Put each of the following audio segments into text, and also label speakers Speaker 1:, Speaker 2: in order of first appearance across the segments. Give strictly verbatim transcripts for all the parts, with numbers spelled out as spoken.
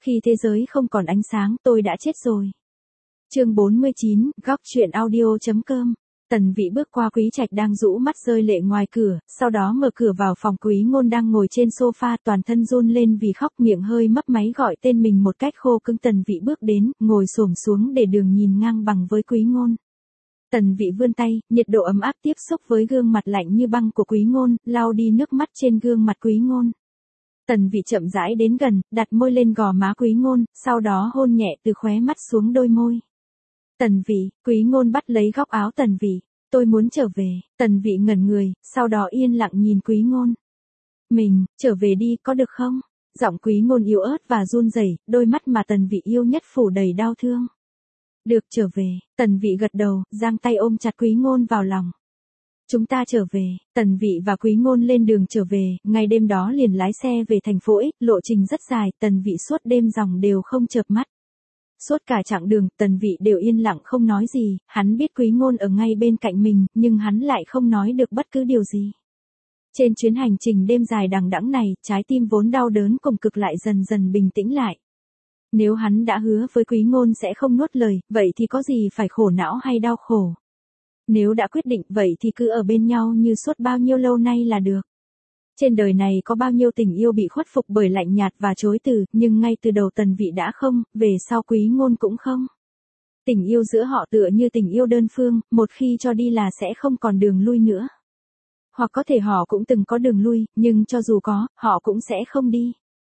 Speaker 1: Khi thế giới không còn ánh sáng, tôi đã chết rồi. Chương bốn mươi chín, góc truyện audio.com. Tần Vị bước qua Quý Trạch đang rũ mắt rơi lệ ngoài cửa, sau đó mở cửa vào phòng Quý Ngôn đang ngồi trên sofa, toàn thân run lên vì khóc, miệng hơi mấp máy gọi tên mình một cách khô cứng. Tần Vị bước đến, ngồi xổm xuống để đường nhìn ngang bằng với Quý Ngôn. Tần Vị vươn tay, nhiệt độ ấm áp tiếp xúc với gương mặt lạnh như băng của Quý Ngôn, lau đi nước mắt trên gương mặt Quý Ngôn. Tần Vị chậm rãi đến gần, đặt môi lên gò má Quý Ngôn, sau đó hôn nhẹ từ khóe mắt xuống đôi môi. Tần Vị, Quý Ngôn bắt lấy góc áo Tần Vị, tôi muốn trở về. Tần Vị ngẩn người, sau đó yên lặng nhìn Quý Ngôn. Mình, trở về đi, có được không? Giọng Quý Ngôn yếu ớt và run rẩy, đôi mắt mà Tần Vị yêu nhất phủ đầy đau thương. Được, trở về. Tần Vị gật đầu, giang tay ôm chặt Quý Ngôn vào lòng. Chúng ta trở về. Tần Vị và Quý Ngôn lên đường trở về, ngày đêm đó liền lái xe về thành phố X, lộ trình rất dài, Tần Vị suốt đêm ròng đều không chợp mắt. Suốt cả chặng đường, Tần Vị đều yên lặng không nói gì, hắn biết Quý Ngôn ở ngay bên cạnh mình, nhưng hắn lại không nói được bất cứ điều gì. Trên chuyến hành trình đêm dài đằng đẵng này, trái tim vốn đau đớn cùng cực lại dần dần bình tĩnh lại. Nếu hắn đã hứa với Quý Ngôn sẽ không nuốt lời, vậy thì có gì phải khổ não hay đau khổ. Nếu đã quyết định vậy thì cứ ở bên nhau như suốt bao nhiêu lâu nay là được. Trên đời này có bao nhiêu tình yêu bị khuất phục bởi lạnh nhạt và chối từ, nhưng ngay từ đầu Tần Vị đã không, về sau Quý Ngôn cũng không. Tình yêu giữa họ tựa như tình yêu đơn phương, một khi cho đi là sẽ không còn đường lui nữa. Hoặc có thể họ cũng từng có đường lui, nhưng cho dù có, họ cũng sẽ không đi.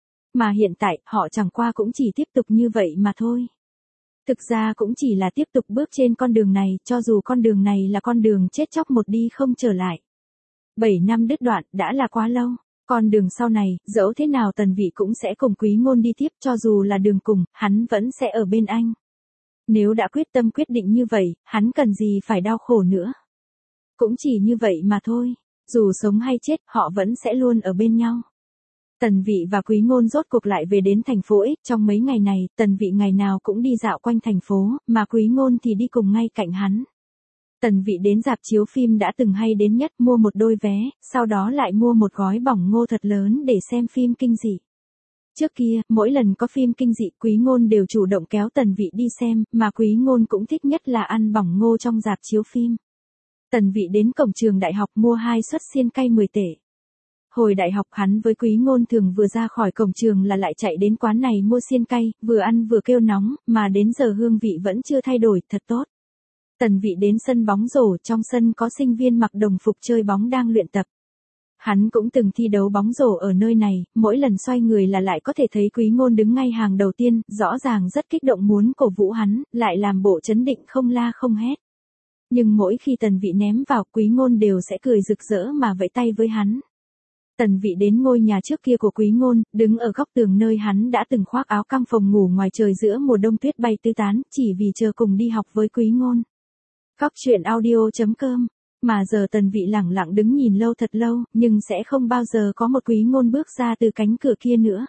Speaker 1: Mà hiện tại, họ chẳng qua cũng chỉ tiếp tục như vậy mà thôi. Thực ra cũng chỉ là tiếp tục bước trên con đường này, cho dù con đường này là con đường chết chóc một đi không trở lại. Bảy năm đứt đoạn, đã là quá lâu. Con đường sau này, dẫu thế nào Tần Vị cũng sẽ cùng Quý Ngôn đi tiếp, cho dù là đường cùng, hắn vẫn sẽ ở bên anh. Nếu đã quyết tâm quyết định như vậy, hắn cần gì phải đau khổ nữa. Cũng chỉ như vậy mà thôi. Dù sống hay chết, họ vẫn sẽ luôn ở bên nhau. Tần Vị và Quý Ngôn rốt cuộc lại về đến thành phố X. Trong mấy ngày này, Tần Vị ngày nào cũng đi dạo quanh thành phố, mà Quý Ngôn thì đi cùng ngay cạnh hắn. Tần Vị đến rạp chiếu phim đã từng hay đến nhất, mua một đôi vé, sau đó lại mua một gói bỏng ngô thật lớn để xem phim kinh dị. Trước kia, mỗi lần có phim kinh dị, Quý Ngôn đều chủ động kéo Tần Vị đi xem, mà Quý Ngôn cũng thích nhất là ăn bỏng ngô trong rạp chiếu phim. Tần Vị đến cổng trường đại học mua hai suất xiên cay mười tệ. Hồi đại học hắn với Quý Ngôn thường vừa ra khỏi cổng trường là lại chạy đến quán này mua xiên cay, vừa ăn vừa kêu nóng, mà đến giờ hương vị vẫn chưa thay đổi, thật tốt. Tần Vị đến sân bóng rổ, trong sân có sinh viên mặc đồng phục chơi bóng đang luyện tập. Hắn cũng từng thi đấu bóng rổ ở nơi này, mỗi lần xoay người là lại có thể thấy Quý Ngôn đứng ngay hàng đầu tiên, rõ ràng rất kích động muốn cổ vũ hắn, lại làm bộ trấn định không la không hét. Nhưng mỗi khi Tần Vị ném vào, Quý Ngôn đều sẽ cười rực rỡ mà vẫy tay với hắn. Tần Vị đến ngôi nhà trước kia của Quý Ngôn, đứng ở góc tường nơi hắn đã từng khoác áo căng phòng ngủ ngoài trời giữa mùa đông tuyết bay tứ tán, chỉ vì chờ cùng đi học với Quý Ngôn. Góc truyện audio.com. Mà giờ Tần Vị lẳng lặng đứng nhìn lâu thật lâu, nhưng sẽ không bao giờ có một Quý Ngôn bước ra từ cánh cửa kia nữa.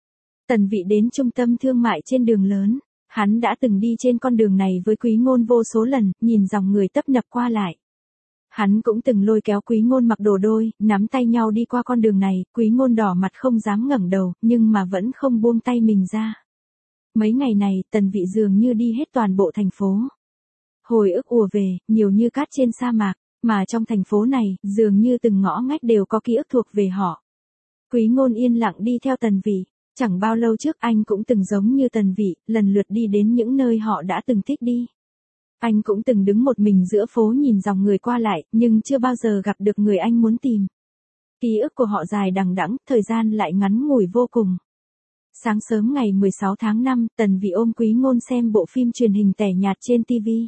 Speaker 1: Tần Vị đến trung tâm thương mại trên đường lớn. Hắn đã từng đi trên con đường này với Quý Ngôn vô số lần, nhìn dòng người tấp nập qua lại. Hắn cũng từng lôi kéo Quý Ngôn mặc đồ đôi, nắm tay nhau đi qua con đường này, Quý Ngôn đỏ mặt không dám ngẩng đầu, nhưng mà vẫn không buông tay mình ra. Mấy ngày này, Tần Vị dường như đi hết toàn bộ thành phố. Hồi ức ùa về, nhiều như cát trên sa mạc, mà trong thành phố này, dường như từng ngõ ngách đều có ký ức thuộc về họ. Quý Ngôn yên lặng đi theo Tần Vị. Chẳng bao lâu trước anh cũng từng giống như Tần Vị, lần lượt đi đến những nơi họ đã từng thích đi. Anh cũng từng đứng một mình giữa phố nhìn dòng người qua lại, nhưng chưa bao giờ gặp được người anh muốn tìm. Ký ức của họ dài đằng đẵng, thời gian lại ngắn ngủi vô cùng. Sáng sớm ngày mười sáu tháng năm, Tần Vị ôm Quý Ngôn xem bộ phim truyền hình tẻ nhạt trên ti vi.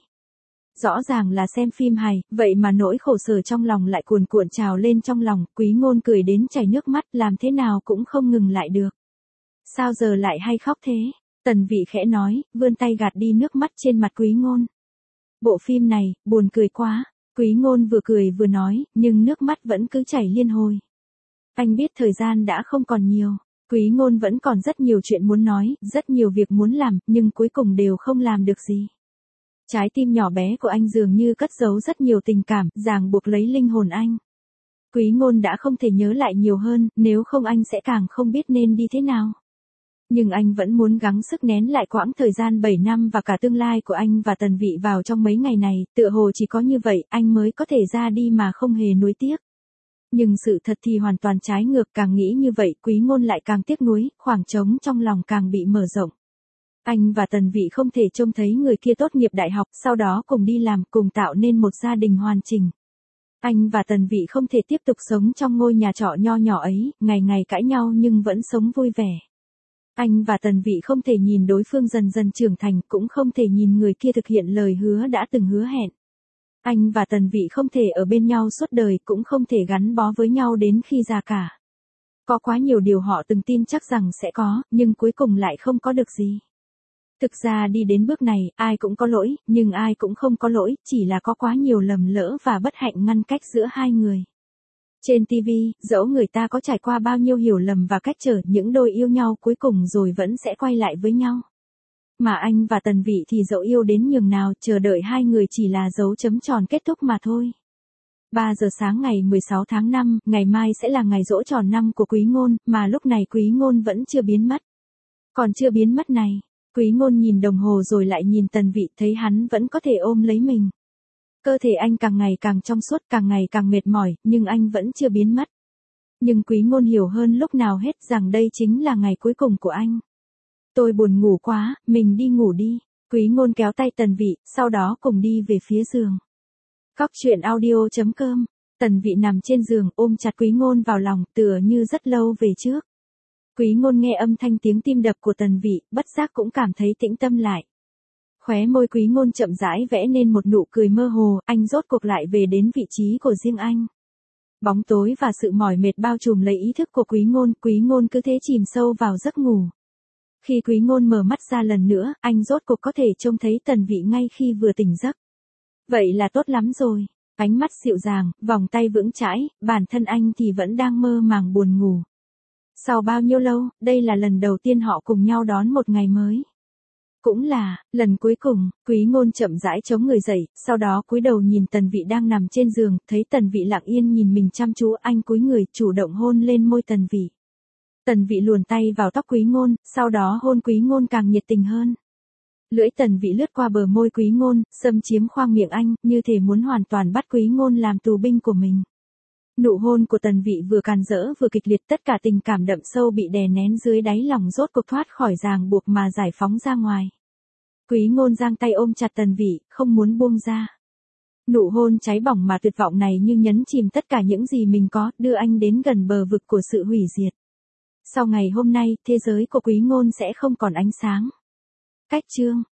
Speaker 1: Rõ ràng là xem phim hài, vậy mà nỗi khổ sở trong lòng lại cuồn cuộn trào lên trong lòng, Quý Ngôn cười đến chảy nước mắt, làm thế nào cũng không ngừng lại được. Sao giờ lại hay khóc thế? Tần Vị khẽ nói, vươn tay gạt đi nước mắt trên mặt Quý Ngôn. Bộ phim này, buồn cười quá. Quý Ngôn vừa cười vừa nói, nhưng nước mắt vẫn cứ chảy liên hồi. Anh biết thời gian đã không còn nhiều. Quý Ngôn vẫn còn rất nhiều chuyện muốn nói, rất nhiều việc muốn làm, nhưng cuối cùng đều không làm được gì. Trái tim nhỏ bé của anh dường như cất giấu rất nhiều tình cảm, ràng buộc lấy linh hồn anh. Quý Ngôn đã không thể nhớ lại nhiều hơn, nếu không anh sẽ càng không biết nên đi thế nào. Nhưng anh vẫn muốn gắng sức nén lại quãng thời gian bảy năm và cả tương lai của anh và Tần Vị vào trong mấy ngày này, tựa hồ chỉ có như vậy anh mới có thể ra đi mà không hề nuối tiếc. Nhưng sự thật thì hoàn toàn trái ngược, càng nghĩ như vậy Quý Ngôn lại càng tiếc nuối, khoảng trống trong lòng càng bị mở rộng. Anh và Tần Vị không thể trông thấy người kia tốt nghiệp đại học, sau đó cùng đi làm, cùng tạo nên một gia đình hoàn chỉnh. Anh và Tần Vị không thể tiếp tục sống trong ngôi nhà trọ nho nhỏ ấy, ngày ngày cãi nhau nhưng vẫn sống vui vẻ. Anh và Tần Vị không thể nhìn đối phương dần dần trưởng thành, cũng không thể nhìn người kia thực hiện lời hứa đã từng hứa hẹn. Anh và Tần Vị không thể ở bên nhau suốt đời, cũng không thể gắn bó với nhau đến khi già cả. Có quá nhiều điều họ từng tin chắc rằng sẽ có, nhưng cuối cùng lại không có được gì. Thực ra đi đến bước này, ai cũng có lỗi, nhưng ai cũng không có lỗi, chỉ là có quá nhiều lầm lỡ và bất hạnh ngăn cách giữa hai người. Trên ti vi, dẫu người ta có trải qua bao nhiêu hiểu lầm và cách trở, những đôi yêu nhau cuối cùng rồi vẫn sẽ quay lại với nhau. Mà anh và Tần Vị thì dẫu yêu đến nhường nào, chờ đợi hai người chỉ là dấu chấm tròn kết thúc mà thôi. ba giờ sáng ngày mười sáu tháng năm, ngày mai sẽ là ngày giỗ tròn năm của Quý Ngôn, mà lúc này Quý Ngôn vẫn chưa biến mất. Còn chưa biến mất này, Quý Ngôn nhìn đồng hồ rồi lại nhìn Tần Vị, thấy hắn vẫn có thể ôm lấy mình. Cơ thể anh càng ngày càng trong suốt, càng ngày càng mệt mỏi, nhưng anh vẫn chưa biến mất. Nhưng Quý Ngôn hiểu hơn lúc nào hết rằng đây chính là ngày cuối cùng của anh. Tôi buồn ngủ quá, mình đi ngủ đi. Quý Ngôn kéo tay Tần Vị, sau đó cùng đi về phía giường. Góc truyện audio chấm com. Tần Vị nằm trên giường, ôm chặt Quý Ngôn vào lòng, tựa như rất lâu về trước. Quý Ngôn nghe âm thanh tiếng tim đập của Tần Vị, bất giác cũng cảm thấy tĩnh tâm lại. Khóe môi Quý Ngôn chậm rãi vẽ nên một nụ cười mơ hồ, anh rốt cuộc lại về đến vị trí của riêng anh. Bóng tối và sự mỏi mệt bao trùm lấy ý thức của Quý Ngôn, Quý Ngôn cứ thế chìm sâu vào giấc ngủ. Khi Quý Ngôn mở mắt ra lần nữa, anh rốt cuộc có thể trông thấy Tần Vị ngay khi vừa tỉnh giấc. Vậy là tốt lắm rồi. Ánh mắt dịu dàng, vòng tay vững chãi, bản thân anh thì vẫn đang mơ màng buồn ngủ. Sau bao nhiêu lâu, đây là lần đầu tiên họ cùng nhau đón một ngày mới. Cũng là, lần cuối cùng, Quý Ngôn chậm rãi chống người dậy, sau đó cúi đầu nhìn Tần Vị đang nằm trên giường, thấy Tần Vị lặng yên nhìn mình chăm chú, anh cúi người, chủ động hôn lên môi Tần Vị. Tần Vị luồn tay vào tóc Quý Ngôn, sau đó hôn Quý Ngôn càng nhiệt tình hơn. Lưỡi Tần Vị lướt qua bờ môi Quý Ngôn, xâm chiếm khoang miệng anh, như thể muốn hoàn toàn bắt Quý Ngôn làm tù binh của mình. Nụ hôn của Tần Vị vừa càn rỡ vừa kịch liệt, tất cả tình cảm đậm sâu bị đè nén dưới đáy lòng rốt cuộc thoát khỏi ràng buộc mà giải phóng ra ngoài. Quý Ngôn giang tay ôm chặt Tần Vị, không muốn buông ra. Nụ hôn cháy bỏng mà tuyệt vọng này như nhấn chìm tất cả những gì mình có, đưa anh đến gần bờ vực của sự hủy diệt. Sau ngày hôm nay, thế giới của Quý Ngôn sẽ không còn ánh sáng. Cách chương